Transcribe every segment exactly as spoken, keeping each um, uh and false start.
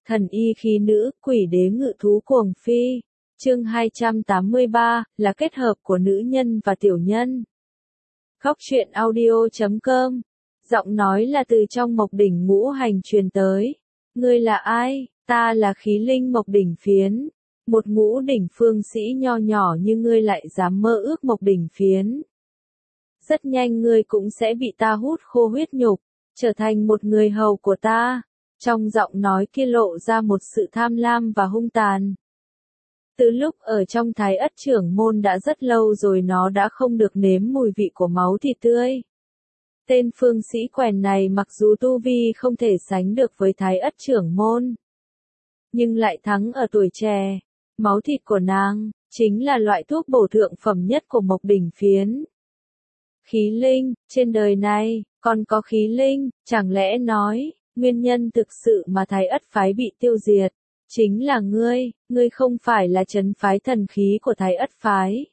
Thần y khí nữ, quỷ đế ngự thú cuồng phi. Chương hai trăm tám mươi ba, là kết hợp của nữ nhân và tiểu nhân. Khóc chuyện audio chấm com. Giọng nói là từ trong Mộc Đỉnh ngũ hành truyền tới. Ngươi là ai? Ta là khí linh Mộc Đỉnh Phiến. Một ngũ đỉnh phương sĩ nho nhỏ như ngươi lại dám mơ ước Mộc Đỉnh Phiến. Rất nhanh ngươi cũng sẽ bị ta hút khô huyết nhục, trở thành một người hầu của ta. Trong giọng nói kia lộ ra một sự tham lam và hung tàn. Từ lúc ở trong Thái Ất trưởng môn đã rất lâu rồi nó đã không được nếm mùi vị của máu thịt tươi. Tên phương sĩ quèn này mặc dù tu vi không thể sánh được với Thái Ất trưởng môn, nhưng lại thắng ở tuổi trẻ. Máu thịt của nàng chính là loại thuốc bổ thượng phẩm nhất của Mộc Đỉnh Phiến. Khí linh, trên đời này còn có khí linh, chẳng lẽ nói nguyên nhân thực sự mà Thái Ất phái bị tiêu diệt chính là ngươi? Ngươi không phải là trấn phái thần khí của Thái Ất phái.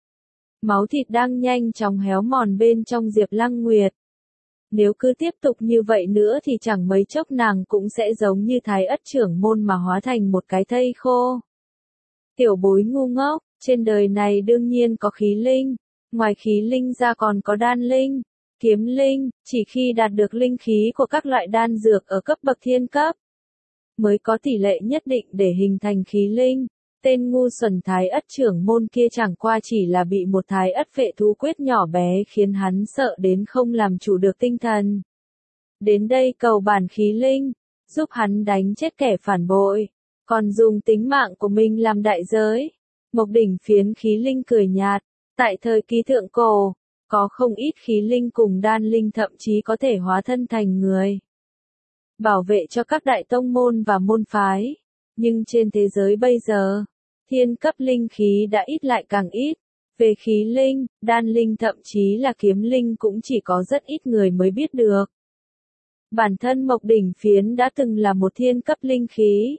Máu thịt đang nhanh chóng héo mòn bên trong Diệp Lăng Nguyệt. Nếu cứ tiếp tục như vậy nữa thì chẳng mấy chốc nàng cũng sẽ giống như Thái Ất trưởng môn mà hóa thành một cái thây khô. Tiểu bối ngu ngốc, trên đời này đương nhiên có khí linh, ngoài khí linh ra còn có đan linh, kiếm linh, chỉ khi đạt được linh khí của các loại đan dược ở cấp bậc thiên cấp, mới có tỷ lệ nhất định để hình thành khí linh. Tên ngu xuẩn Thái Ất trưởng môn kia chẳng qua chỉ là bị một Thái Ất vệ thú quyết nhỏ bé khiến hắn sợ đến không làm chủ được tinh thần. Đến đây cầu bản khí linh, giúp hắn đánh chết kẻ phản bội, còn dùng tính mạng của mình làm đại giới. Mộc Đỉnh Phiến khí linh cười nhạt, tại thời kỳ thượng cổ, có không ít khí linh cùng đan linh thậm chí có thể hóa thân thành người, bảo vệ cho các đại tông môn và môn phái. Nhưng trên thế giới bây giờ, thiên cấp linh khí đã ít lại càng ít. Về khí linh, đan linh thậm chí là kiếm linh cũng chỉ có rất ít người mới biết được. Bản thân Mộc Đỉnh Phiến đã từng là một thiên cấp linh khí.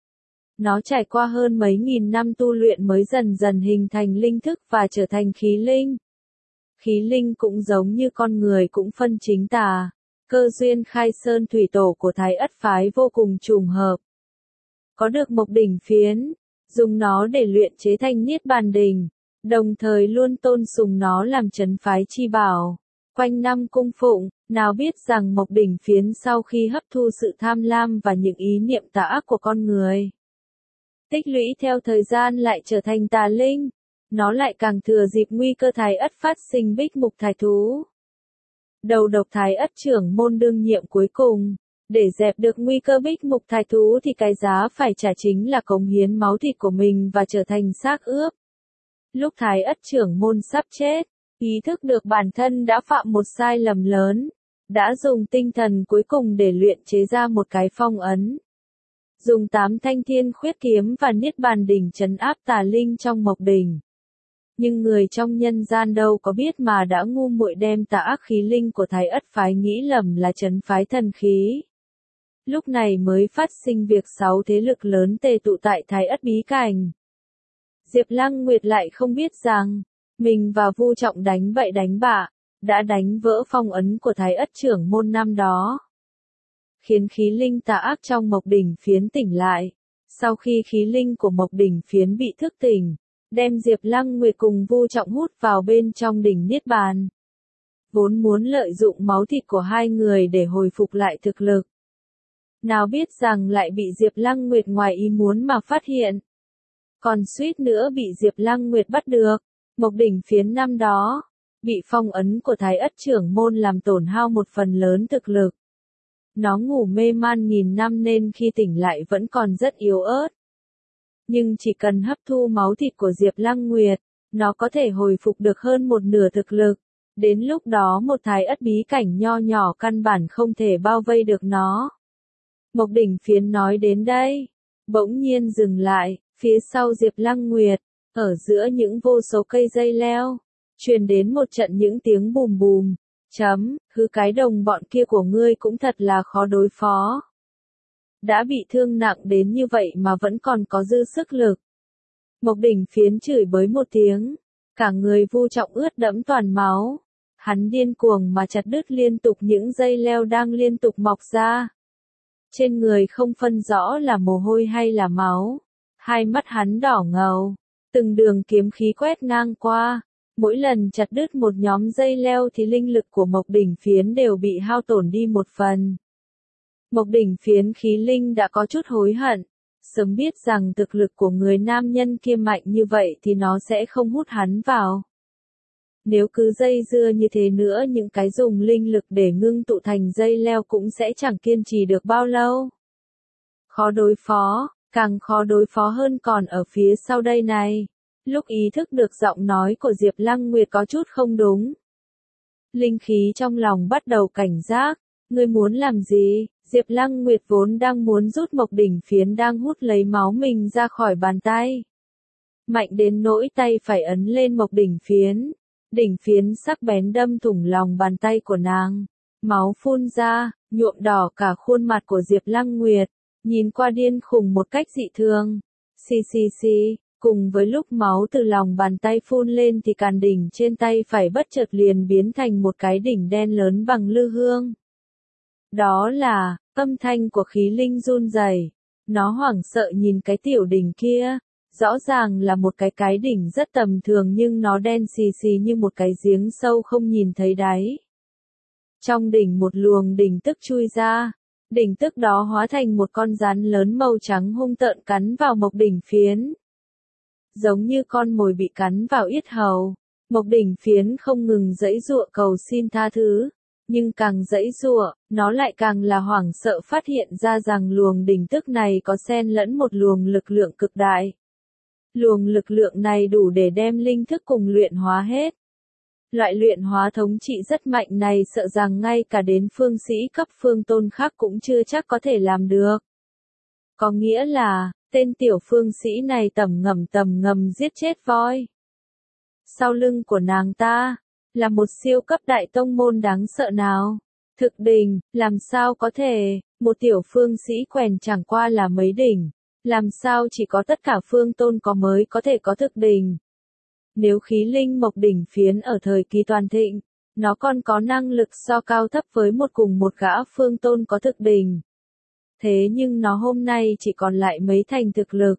Nó trải qua hơn mấy nghìn năm tu luyện mới dần dần hình thành linh thức và trở thành khí linh. Khí linh cũng giống như con người cũng phân chính tà. Cơ duyên khai sơn thủy tổ của Thái Ất phái vô cùng trùng hợp. Có được Mộc Đỉnh Phiến, dùng nó để luyện chế thành Niết Bàn Đỉnh, đồng thời luôn tôn sùng nó làm trấn phái chi bảo, quanh năm cung phụng. Nào biết rằng Mộc Đỉnh Phiến sau khi hấp thu sự tham lam và những ý niệm tà ác của con người, tích lũy theo thời gian lại trở thành tà linh. Nó lại càng thừa dịp nguy cơ Thái Ất phát sinh bích mục thải thú. Đầu độc Thái Ất trưởng môn đương nhiệm cuối cùng, để dẹp được nguy cơ bích mục thải thú thì cái giá phải trả chính là cống hiến máu thịt của mình và trở thành xác ướp. Lúc Thái Ất trưởng môn sắp chết, ý thức được bản thân đã phạm một sai lầm lớn, đã dùng tinh thần cuối cùng để luyện chế ra một cái phong ấn. Dùng tám thanh thiên khuyết kiếm và Niết Bàn Đỉnh trấn áp tà linh trong Mộc Đỉnh. Nhưng người trong nhân gian đâu có biết mà đã ngu muội đem tà ác khí linh của Thái Ất phái nghĩ lầm là trấn phái thần khí. Lúc này mới phát sinh việc sáu thế lực lớn tề tụ tại Thái Ất bí cảnh. Diệp Lăng Nguyệt lại không biết rằng, mình và Vu Trọng đánh bậy đánh bạ, đã đánh vỡ phong ấn của Thái Ất trưởng môn năm đó, khiến khí linh tà ác trong Mộc Đỉnh Phiến tỉnh lại. Sau khi khí linh của Mộc Đỉnh Phiến bị thức tỉnh, đem Diệp Lăng Nguyệt cùng Vu Trọng hút vào bên trong đỉnh Niết Bàn. Vốn muốn lợi dụng máu thịt của hai người để hồi phục lại thực lực. Nào biết rằng lại bị Diệp Lăng Nguyệt ngoài ý muốn mà phát hiện. Còn suýt nữa bị Diệp Lăng Nguyệt bắt được. Mộc Đỉnh Phiến năm đó, bị phong ấn của Thái Ất trưởng môn làm tổn hao một phần lớn thực lực. Nó ngủ mê man nghìn năm nên khi tỉnh lại vẫn còn rất yếu ớt. Nhưng chỉ cần hấp thu máu thịt của Diệp Lăng Nguyệt, nó có thể hồi phục được hơn một nửa thực lực. Đến lúc đó một Thái Ất bí cảnh nho nhỏ căn bản không thể bao vây được nó. Mộc Đỉnh Phiến nói đến đây, bỗng nhiên dừng lại, phía sau Diệp Lăng Nguyệt, ở giữa những vô số cây dây leo, truyền đến một trận những tiếng bùm bùm. Chấm, hứ cái đồng bọn kia của ngươi cũng thật là khó đối phó. Đã bị thương nặng đến như vậy mà vẫn còn có dư sức lực. Mộc Đỉnh Phiến chửi bới một tiếng, cả người Vu Trọng ướt đẫm toàn máu. Hắn điên cuồng mà chặt đứt liên tục những dây leo đang liên tục mọc ra. trên người không phân rõ là mồ hôi hay là máu. Hai mắt hắn đỏ ngầu, từng đường kiếm khí quét ngang qua, mỗi lần chặt đứt một nhóm dây leo thì linh lực của Mộc Đỉnh Phiến đều bị hao tổn đi một phần. Mộc Đỉnh Phiến khí linh đã có chút hối hận, sớm biết rằng thực lực của người nam nhân kia mạnh như vậy thì nó sẽ không hút hắn vào. Nếu cứ dây dưa như thế nữa, những cái dùng linh lực để ngưng tụ thành dây leo cũng sẽ chẳng kiên trì được bao lâu. Khó đối phó, càng khó đối phó hơn còn ở phía sau đây này. Lúc ý thức được giọng nói của Diệp Lăng Nguyệt có chút không đúng, linh khí trong lòng bắt đầu cảnh giác. Ngươi muốn làm gì? Diệp Lăng Nguyệt vốn đang muốn rút Mộc Đỉnh Phiến đang hút lấy máu mình ra khỏi bàn tay, mạnh đến nỗi tay phải ấn lên Mộc Đỉnh Phiến. Đỉnh phiến sắc bén đâm thủng lòng bàn tay của nàng, máu phun ra, nhuộm đỏ cả khuôn mặt của Diệp Lăng Nguyệt, nhìn qua điên khùng một cách dị thường. Xì xì xì, cùng với lúc máu từ lòng bàn tay phun lên thì càn đỉnh trên tay phải bất chợt liền biến thành một cái đỉnh đen lớn bằng lư hương. Đó là âm thanh của khí linh run rẩy. Nó hoảng sợ nhìn cái tiểu đỉnh kia. Rõ ràng là một cái cái đỉnh rất tầm thường nhưng nó đen xì xì như một cái giếng sâu không nhìn thấy đáy. Trong đỉnh một luồng đỉnh tức chui ra, đỉnh tức đó hóa thành một con rắn lớn màu trắng hung tợn cắn vào Mộc Đỉnh Phiến. Giống như con mồi bị cắn vào yết hầu, Mộc Đỉnh Phiến không ngừng giãy giụa cầu xin tha thứ, nhưng càng giãy giụa, nó lại càng là hoảng sợ phát hiện ra rằng luồng đỉnh tức này có xen lẫn một luồng lực lượng cực đại. Luồng lực lượng này đủ để đem linh thức cùng luyện hóa hết. Loại luyện hóa thống trị rất mạnh này sợ rằng ngay cả đến phương sĩ cấp phương tôn khác cũng chưa chắc có thể làm được. Có nghĩa là, tên tiểu phương sĩ này tầm ngầm tầm ngầm giết chết voi. Sau lưng của nàng ta, là một siêu cấp đại tông môn đáng sợ nào? Thực đỉnh, làm sao có thể, một tiểu phương sĩ quèn chẳng qua là mấy đỉnh. Làm sao chỉ có tất cả phương tôn có mới có thể có thực đỉnh? Nếu khí linh Mộc Đỉnh Phiến ở thời kỳ toàn thịnh, nó còn có năng lực so cao thấp với một cùng một gã phương tôn có thực đỉnh. Thế nhưng nó hôm nay chỉ còn lại mấy thành thực lực.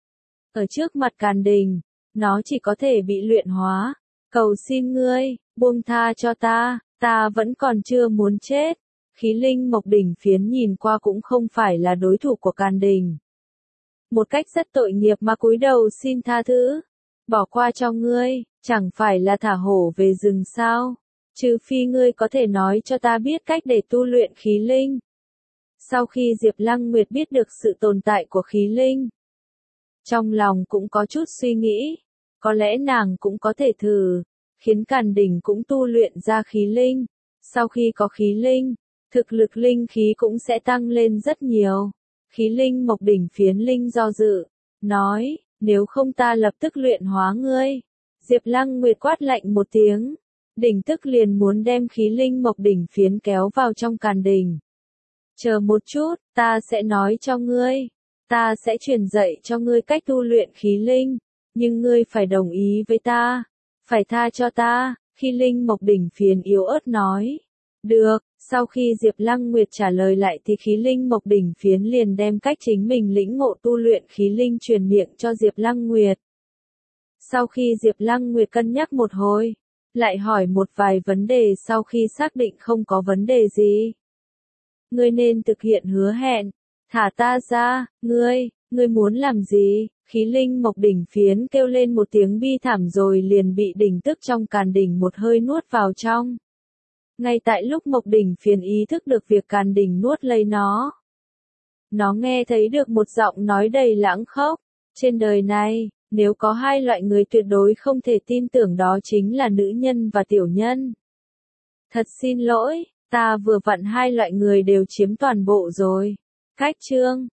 Ở trước mặt càn đỉnh, nó chỉ có thể bị luyện hóa. Cầu xin ngươi, buông tha cho ta, ta vẫn còn chưa muốn chết. Khí linh Mộc Đỉnh Phiến nhìn qua cũng không phải là đối thủ của càn đỉnh. Một cách rất tội nghiệp mà cúi đầu xin tha thứ. Bỏ qua cho ngươi, chẳng phải là thả hổ về rừng sao? Trừ phi ngươi có thể nói cho ta biết cách để tu luyện khí linh. Sau khi Diệp Lăng Nguyệt biết được sự tồn tại của khí linh, trong lòng cũng có chút suy nghĩ, có lẽ nàng cũng có thể thử, khiến càn đỉnh cũng tu luyện ra khí linh. Sau khi có khí linh, thực lực linh khí cũng sẽ tăng lên rất nhiều. Khí linh Mộc Đỉnh Phiến linh do dự, nói, nếu không ta lập tức luyện hóa ngươi. Diệp Lăng Nguyệt quát lạnh một tiếng, đỉnh tức liền muốn đem khí linh Mộc Đỉnh Phiến kéo vào trong càn đỉnh. Chờ một chút, ta sẽ nói cho ngươi, ta sẽ truyền dạy cho ngươi cách tu luyện khí linh, nhưng ngươi phải đồng ý với ta, phải tha cho ta. Khí linh Mộc Đỉnh Phiến yếu ớt nói, được. Sau khi Diệp Lăng Nguyệt trả lời lại thì khí linh Mộc Đỉnh Phiến liền đem cách chính mình lĩnh ngộ tu luyện khí linh truyền miệng cho Diệp Lăng Nguyệt. Sau khi Diệp Lăng Nguyệt cân nhắc một hồi, lại hỏi một vài vấn đề sau khi xác định không có vấn đề gì. Ngươi nên thực hiện hứa hẹn, thả ta ra, ngươi, ngươi muốn làm gì? Khí linh Mộc Đỉnh Phiến kêu lên một tiếng bi thảm rồi liền bị đỉnh tức trong càn đỉnh một hơi nuốt vào trong. Ngay tại lúc Mộc Đỉnh Phiến ý thức được việc càn đỉnh nuốt lấy nó, nó nghe thấy được một giọng nói đầy lãng khốc. Trên đời này, nếu có hai loại người tuyệt đối không thể tin tưởng đó chính là nữ nhân và tiểu nhân. Thật xin lỗi, ta vừa vặn hai loại người đều chiếm toàn bộ rồi. Cách chương